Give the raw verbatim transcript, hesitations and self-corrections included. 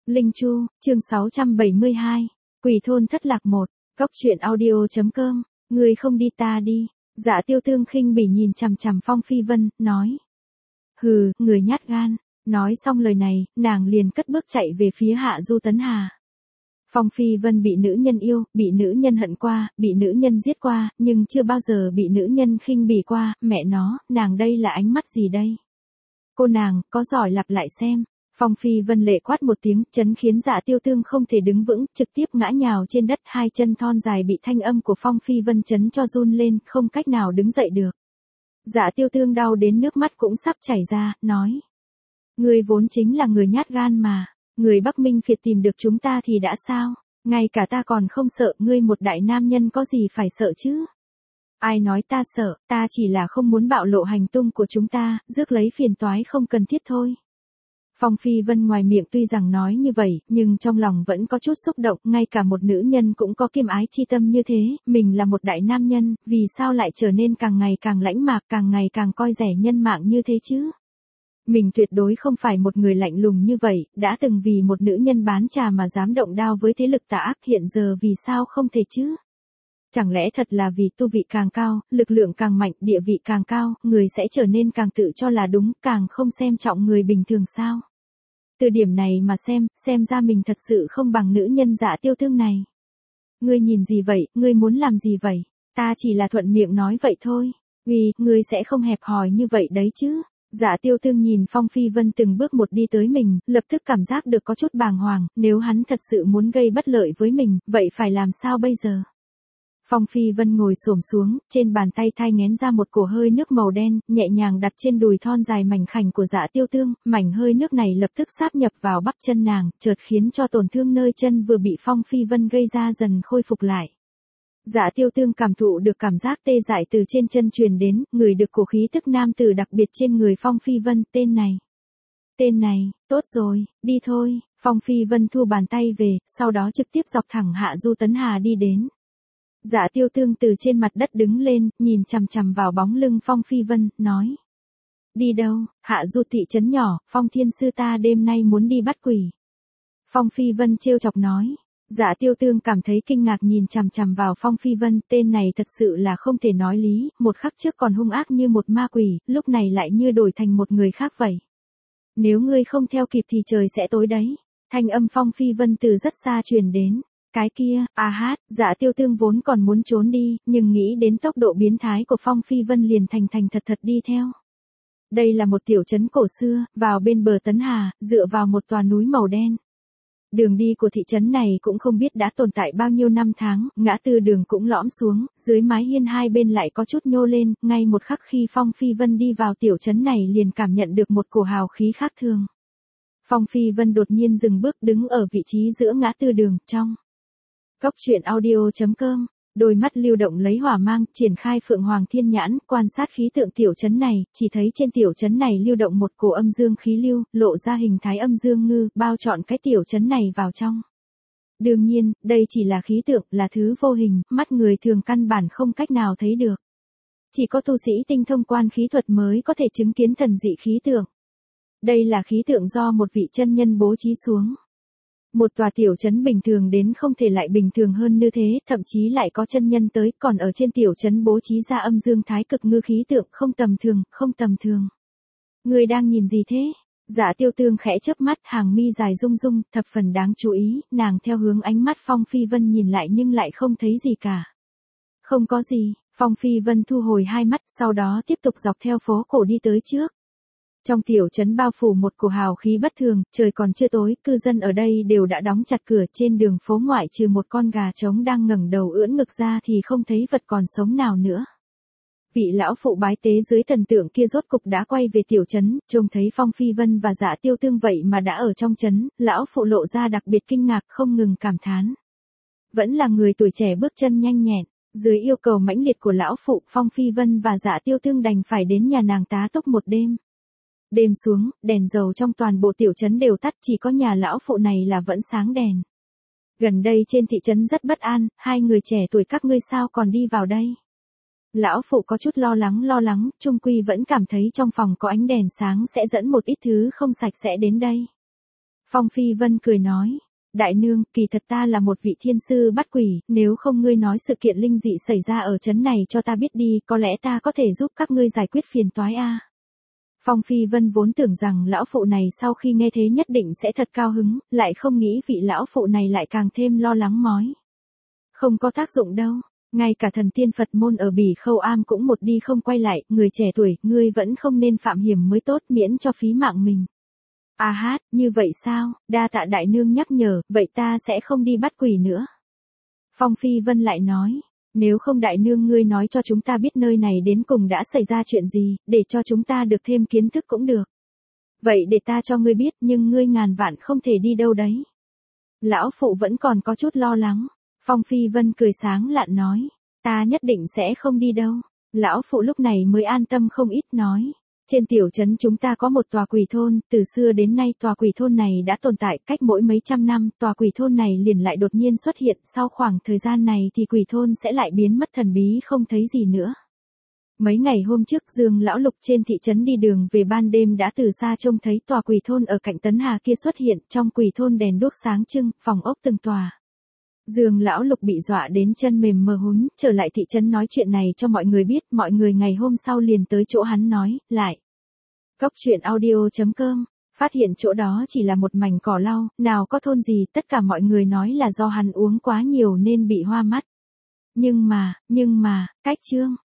Linh Chu, chương sáu trăm bảy mươi hai, Quỷ thôn thất lạc một, Cốc truyện audio.com, người không đi ta đi. Dạ Tiêu Tương khinh bỉ nhìn chằm chằm Phong Phi Vân, nói. Hừ, người nhát gan. Nói xong lời này, nàng liền cất bước chạy về phía Hạ Du Tấn Hà. Phong Phi Vân bị nữ nhân yêu, bị nữ nhân hận qua, bị nữ nhân giết qua, nhưng chưa bao giờ bị nữ nhân khinh bỉ qua, mẹ nó, nàng đây là ánh mắt gì đây? Cô nàng, có giỏi lặp lại xem. Phong Phi Vân lệ quát một tiếng, chấn khiến Dạ Tiêu Tương không thể đứng vững, trực tiếp ngã nhào trên đất, hai chân thon dài bị thanh âm của Phong Phi Vân chấn cho run lên, không cách nào đứng dậy được. Dạ Tiêu Tương đau đến nước mắt cũng sắp chảy ra, nói. Ngươi vốn chính là người nhát gan mà, người Bắc Minh Phiệt tìm được chúng ta thì đã sao, ngay cả ta còn không sợ, ngươi một đại nam nhân có gì phải sợ chứ? Ai nói ta sợ, ta chỉ là không muốn bạo lộ hành tung của chúng ta, rước lấy phiền toái không cần thiết thôi. Phong Phi Vân ngoài miệng tuy rằng nói như vậy, nhưng trong lòng vẫn có chút xúc động, ngay cả một nữ nhân cũng có kiêm ái chi tâm như thế, mình là một đại nam nhân, vì sao lại trở nên càng ngày càng lãnh mạc, càng ngày càng coi rẻ nhân mạng như thế chứ? Mình tuyệt đối không phải một người lạnh lùng như vậy, đã từng vì một nữ nhân bán trà mà dám động đao với thế lực tà ác, hiện giờ vì sao không thể chứ? Chẳng lẽ thật là vì tu vị càng cao, lực lượng càng mạnh, địa vị càng cao, người sẽ trở nên càng tự cho là đúng, càng không xem trọng người bình thường sao? Từ điểm này mà xem, xem ra mình thật sự không bằng nữ nhân Dạ Tiêu Tương này. Ngươi nhìn gì vậy, ngươi muốn làm gì vậy? Ta chỉ là thuận miệng nói vậy thôi. Vì, ngươi sẽ không hẹp hòi như vậy đấy chứ. Dạ Tiêu Tương nhìn Phong Phi Vân từng bước một đi tới mình, lập tức cảm giác được có chút bàng hoàng, nếu hắn thật sự muốn gây bất lợi với mình, vậy phải làm sao bây giờ? Phong Phi Vân ngồi xổm xuống, trên bàn tay thai nghén ra một cổ hơi nước màu đen, nhẹ nhàng đặt trên đùi thon dài mảnh khảnh của Dạ Tiêu Tương, mảnh hơi nước này lập tức sáp nhập vào bắp chân nàng, chợt khiến cho tổn thương nơi chân vừa bị Phong Phi Vân gây ra dần khôi phục lại. Dạ Tiêu Tương cảm thụ được cảm giác tê dại từ trên chân truyền đến, ngửi được cổ khí tức nam tử đặc biệt trên người Phong Phi Vân, tên này. Tên này, tốt rồi, đi thôi. Phong Phi Vân thu bàn tay về, sau đó trực tiếp dọc thẳng Hạ Du Tấn Hà đi đến. Dạ Tiêu Tương từ trên mặt đất đứng lên, nhìn chằm chằm vào bóng lưng Phong Phi Vân, nói. Đi đâu? Hạ Du thị trấn nhỏ, Phong Thiên Sư ta đêm nay muốn đi bắt quỷ. Phong Phi Vân trêu chọc nói. Dạ Tiêu Tương cảm thấy kinh ngạc nhìn chằm chằm vào Phong Phi Vân, tên này thật sự là không thể nói lý, một khắc trước còn hung ác như một ma quỷ, lúc này lại như đổi thành một người khác vậy. Nếu ngươi không theo kịp thì trời sẽ tối đấy. Thanh âm Phong Phi Vân từ rất xa truyền đến. Cái kia, a hát, Dạ Tiêu Tương vốn còn muốn trốn đi, nhưng nghĩ đến tốc độ biến thái của Phong Phi Vân liền thành thành thật thật đi theo. Đây là một tiểu trấn cổ xưa, vào bên bờ Tấn Hà, dựa vào một tòa núi màu đen. Đường đi của thị trấn này cũng không biết đã tồn tại bao nhiêu năm tháng, ngã tư đường cũng lõm xuống, dưới mái hiên hai bên lại có chút nhô lên, ngay một khắc khi Phong Phi Vân đi vào tiểu trấn này liền cảm nhận được một cổ hào khí khác thường. Phong Phi Vân đột nhiên dừng bước đứng ở vị trí giữa ngã tư đường, trong. Cốc truyện audio.com, đôi mắt lưu động lấy hỏa mang, triển khai Phượng Hoàng Thiên Nhãn, quan sát khí tượng tiểu trấn này, chỉ thấy trên tiểu trấn này lưu động một cổ âm dương khí lưu, lộ ra hình thái âm dương ngư, bao trọn cái tiểu trấn này vào trong. Đương nhiên, đây chỉ là khí tượng, là thứ vô hình, mắt người thường căn bản không cách nào thấy được. Chỉ có tu sĩ tinh thông quan khí thuật mới có thể chứng kiến thần dị khí tượng. Đây là khí tượng do một vị chân nhân bố trí xuống. Một tòa tiểu trấn bình thường đến không thể lại bình thường hơn như thế, thậm chí lại có chân nhân tới, còn ở trên tiểu trấn bố trí ra âm dương thái cực ngư khí tượng, không tầm thường, không tầm thường. Người đang nhìn gì thế? Dạ Tiêu Tương khẽ chớp mắt, hàng mi dài rung rung, thập phần đáng chú ý, nàng theo hướng ánh mắt Phong Phi Vân nhìn lại nhưng lại không thấy gì cả. Không có gì, Phong Phi Vân thu hồi hai mắt, sau đó tiếp tục dọc theo phố cổ đi tới trước. Trong tiểu trấn bao phủ một cổ hào khí bất thường, trời còn chưa tối, cư dân ở đây đều đã đóng chặt cửa, trên đường phố ngoại trừ một con gà trống đang ngẩng đầu ưỡn ngực ra thì không thấy vật còn sống nào nữa. Vị lão phụ bái tế dưới thần tượng kia rốt cục đã quay về tiểu trấn, trông thấy Phong Phi Vân và Dạ Tiêu Tương vậy mà đã ở trong trấn, lão phụ lộ ra đặc biệt kinh ngạc, không ngừng cảm thán. Vẫn là người tuổi trẻ bước chân nhanh nhẹn. Dưới yêu cầu mãnh liệt của lão phụ, Phong Phi Vân và Dạ Tiêu Tương đành phải đến nhà nàng tá túc một đêm. Đêm xuống, đèn dầu trong toàn bộ tiểu trấn đều tắt, chỉ có nhà lão phụ này là vẫn sáng đèn. Gần đây trên thị trấn rất bất an, hai người trẻ tuổi các ngươi sao còn đi vào đây? Lão phụ có chút lo lắng lo lắng, chung quy vẫn cảm thấy trong phòng có ánh đèn sáng sẽ dẫn một ít thứ không sạch sẽ đến đây. Phong Phi Vân cười nói, đại nương, kỳ thật ta là một vị thiên sư bắt quỷ, nếu không ngươi nói sự kiện linh dị xảy ra ở trấn này cho ta biết đi, có lẽ ta có thể giúp các ngươi giải quyết phiền toái a. Phong Phi Vân vốn tưởng rằng lão phụ này sau khi nghe thế nhất định sẽ thật cao hứng, lại không nghĩ vị lão phụ này lại càng thêm lo lắng mói. Không có tác dụng đâu, ngay cả thần tiên Phật môn ở Bỉ Khâu Am cũng một đi không quay lại, người trẻ tuổi, ngươi vẫn không nên phạm hiểm mới tốt miễn cho phí mạng mình. À hát, như vậy sao, đa tạ đại nương nhắc nhở, vậy ta sẽ không đi bắt quỷ nữa. Phong Phi Vân lại nói, nếu không đại nương ngươi nói cho chúng ta biết nơi này đến cùng đã xảy ra chuyện gì, để cho chúng ta được thêm kiến thức cũng được. Vậy để ta cho ngươi biết nhưng ngươi ngàn vạn không thể đi đâu đấy. Lão phụ vẫn còn có chút lo lắng. Phong Phi Vân cười sáng lạn nói, ta nhất định sẽ không đi đâu. Lão phụ lúc này mới an tâm không ít nói. Trên tiểu trấn chúng ta có một tòa quỷ thôn, từ xưa đến nay tòa quỷ thôn này đã tồn tại cách mỗi mấy trăm năm, tòa quỷ thôn này liền lại đột nhiên xuất hiện, sau khoảng thời gian này thì quỷ thôn sẽ lại biến mất thần bí không thấy gì nữa. Mấy ngày hôm trước Dương lão lục trên thị trấn đi đường về ban đêm đã từ xa trông thấy tòa quỷ thôn ở cạnh Tấn Hà kia xuất hiện, trong quỷ thôn đèn đuốc sáng trưng, phòng ốc từng tòa. Dương lão lục bị dọa đến chân mềm mờ húi, trở lại thị trấn nói chuyện này cho mọi người biết, mọi người ngày hôm sau liền tới chỗ hắn nói, lại. Góc truyện audio chấm com, phát hiện chỗ đó chỉ là một mảnh cỏ lau, nào có thôn gì, tất cả mọi người nói là do hắn uống quá nhiều nên bị hoa mắt. Nhưng mà, nhưng mà, cách chương.